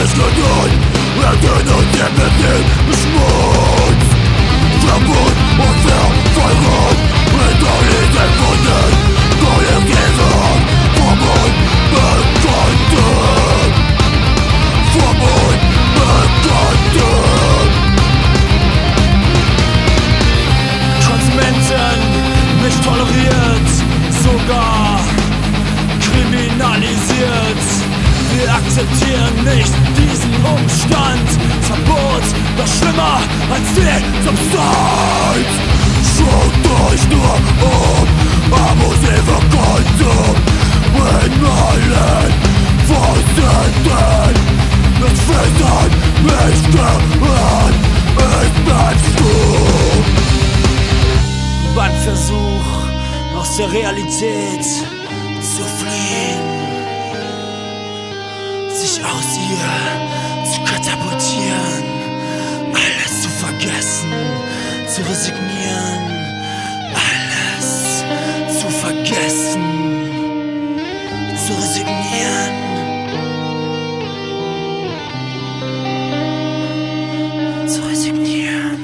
Schlunden, werden uns im Benzin beschmutzt. Verbot und Verfolgung, hinterließen Wunden, kollektive Verbot bekannten. Verbot bekannten. Konsumenten nicht toleriert, sogar kriminalisiert. Wir akzeptieren nicht diesen Umstand. Verbot noch schlimmer als die Substanz. Schaut euch nur abusive Konsum in allen Facetten. Das Wissen nicht gehört, ich bin stumm. Beim Versuch aus der Realität zu fliehen, sich aus ihr zu katapultieren, alles zu vergessen, zu resignieren, alles zu vergessen, zu resignieren. Zu resignieren.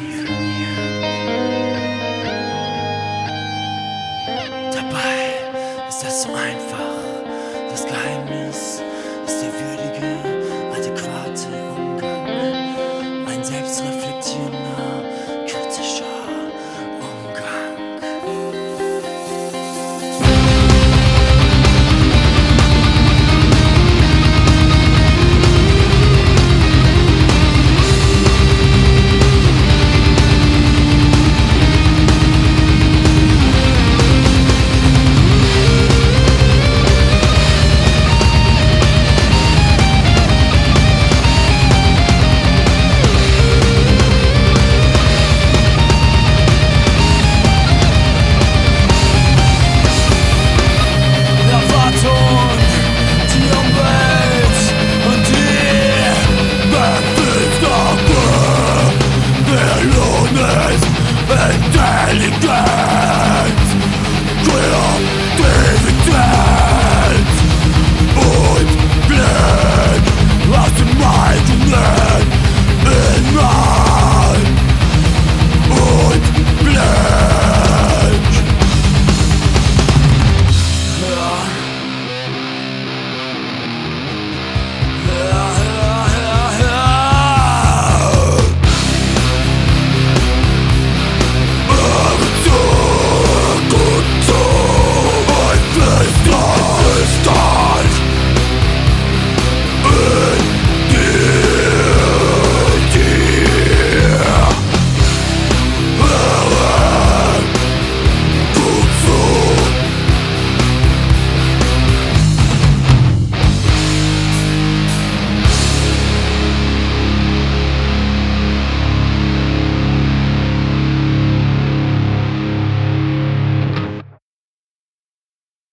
Dabei ist das so einfach.